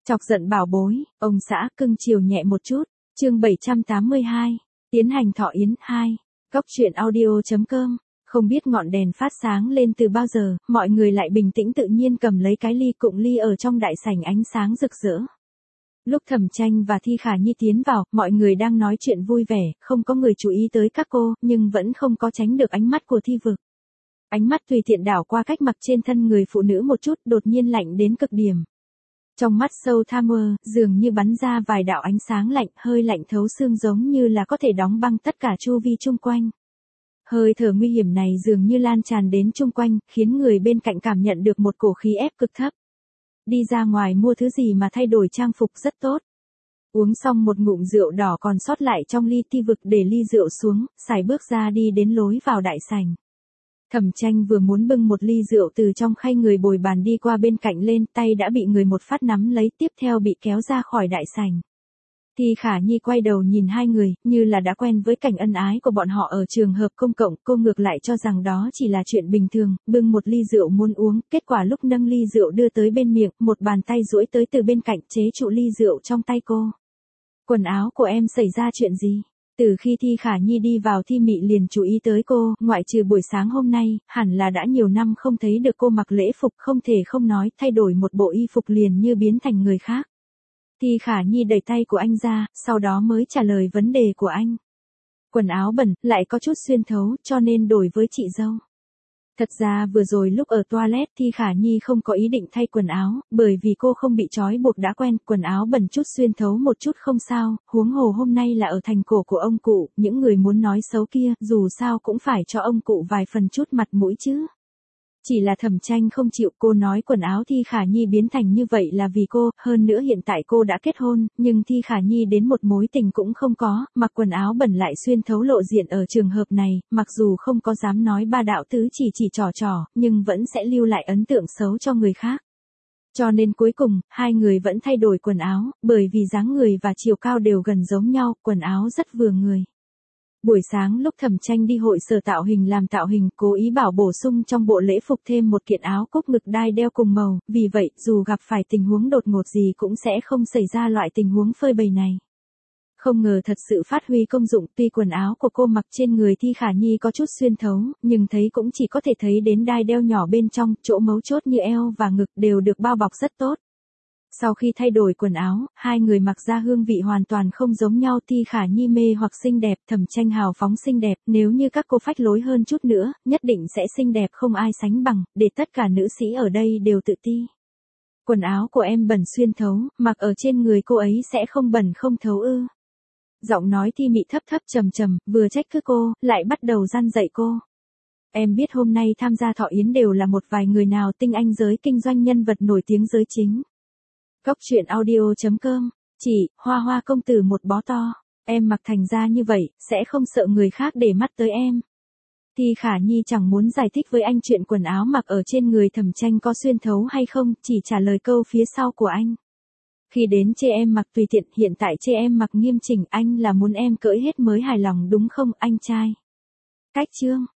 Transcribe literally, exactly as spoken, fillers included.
Chọc giận bảo bối, ông xã cưng chiều nhẹ một chút. Chương bảy trăm tám mươi hai. Tiến hành thọ yến hai. Cốc truyện audio chấm com. Không biết ngọn đèn phát sáng lên từ bao giờ, mọi người lại bình tĩnh tự nhiên cầm lấy cái ly cụng ly ở trong đại sảnh ánh sáng rực rỡ. Lúc Thẩm Tranh và Thi Khả Nhi tiến vào, mọi người đang nói chuyện vui vẻ, không có người chú ý tới các cô, nhưng vẫn không có tránh được ánh mắt của Thi Vực. Ánh mắt tùy tiện đảo qua cách mặc trên thân người phụ nữ một chút, đột nhiên lạnh đến cực điểm. Trong mắt sâu tham mơ, dường như bắn ra vài đạo ánh sáng lạnh, hơi lạnh thấu xương giống như là có thể đóng băng tất cả chu vi chung quanh. Hơi thở nguy hiểm này dường như lan tràn đến chung quanh, khiến người bên cạnh cảm nhận được một cổ khí ép cực thấp. Đi ra ngoài mua thứ gì mà thay đổi trang phục rất tốt. Uống xong một ngụm rượu đỏ còn sót lại trong ly, Thi Vực để ly rượu xuống, sải bước ra đi đến lối vào đại sảnh. Thẩm Tranh vừa muốn bưng một ly rượu từ trong khay người bồi bàn đi qua bên cạnh lên, tay đã bị người một phát nắm lấy, tiếp theo bị kéo ra khỏi đại sảnh. Thi Khả Nhi quay đầu nhìn hai người, như là đã quen với cảnh ân ái của bọn họ ở trường hợp công cộng, cô ngược lại cho rằng đó chỉ là chuyện bình thường, bưng một ly rượu muốn uống, kết quả lúc nâng ly rượu đưa tới bên miệng, một bàn tay duỗi tới từ bên cạnh chế trụ ly rượu trong tay cô. Quần áo của em xảy ra chuyện gì? Từ khi Thi Khả Nhi đi vào Thi Mị liền chú ý tới cô, ngoại trừ buổi sáng hôm nay, hẳn là đã nhiều năm không thấy được cô mặc lễ phục, không thể không nói, thay đổi một bộ y phục liền như biến thành người khác. Thi Khả Nhi đẩy tay của anh ra, sau đó mới trả lời vấn đề của anh. Quần áo bẩn, lại có chút xuyên thấu, cho nên đổi với chị dâu. Thật ra vừa rồi lúc ở toilet Thi Khả Nhi không có ý định thay quần áo, bởi vì cô không bị trói buộc đã quen, quần áo bẩn chút xuyên thấu một chút không sao, huống hồ hôm nay là ở thành cổ của ông cụ, những người muốn nói xấu kia, dù sao cũng phải cho ông cụ vài phần chút mặt mũi chứ. Chỉ là Thẩm Tranh không chịu, cô nói quần áo Thi Khả Nhi biến thành như vậy là vì cô, hơn nữa hiện tại cô đã kết hôn, nhưng Thi Khả Nhi đến một mối tình cũng không có, mặc quần áo bẩn lại xuyên thấu lộ diện ở trường hợp này, mặc dù không có dám nói ba đạo tứ chỉ chỉ trò trò, nhưng vẫn sẽ lưu lại ấn tượng xấu cho người khác. Cho nên cuối cùng, hai người vẫn thay đổi quần áo, bởi vì dáng người và chiều cao đều gần giống nhau, quần áo rất vừa người. Buổi sáng lúc Thẩm Tranh đi hội sở tạo hình làm tạo hình, cố ý bảo bổ sung trong bộ lễ phục thêm một kiện áo cúc ngực đai đeo cùng màu, vì vậy, dù gặp phải tình huống đột ngột gì cũng sẽ không xảy ra loại tình huống phơi bày này. Không ngờ thật sự phát huy công dụng, tuy quần áo của cô mặc trên người Thi Khả Nhi có chút xuyên thấu, nhưng thấy cũng chỉ có thể thấy đến đai đeo nhỏ bên trong, chỗ mấu chốt như eo và ngực đều được bao bọc rất tốt. Sau khi thay đổi quần áo, hai người mặc ra hương vị hoàn toàn không giống nhau. Thi Khả Nhi mê hoặc xinh đẹp, Thẩm Tranh hào phóng xinh đẹp, nếu như các cô phách lối hơn chút nữa, nhất định sẽ xinh đẹp không ai sánh bằng, để tất cả nữ sĩ ở đây đều tự ti. Quần áo của em bẩn xuyên thấu, mặc ở trên người cô ấy sẽ không bẩn không thấu ư? Giọng nói Thi Mị thấp thấp trầm trầm, vừa trách cứ cô, lại bắt đầu răn dạy cô. Em biết hôm nay tham gia thọ yến đều là một vài người nào tinh anh giới kinh doanh, nhân vật nổi tiếng giới chính. Cốc truyện audio chấm com. Chị, Hoa Hoa công tử một bó to. Em mặc thành ra như vậy, sẽ không sợ người khác để mắt tới em. Thi Khả Nhi chẳng muốn giải thích với anh chuyện quần áo mặc ở trên người Thẩm Tranh có xuyên thấu hay không, chỉ trả lời câu phía sau của anh. Khi đến chê em mặc tùy tiện, hiện tại chê em mặc nghiêm chỉnh, anh là muốn em cởi hết mới hài lòng đúng không anh trai? Cách chương.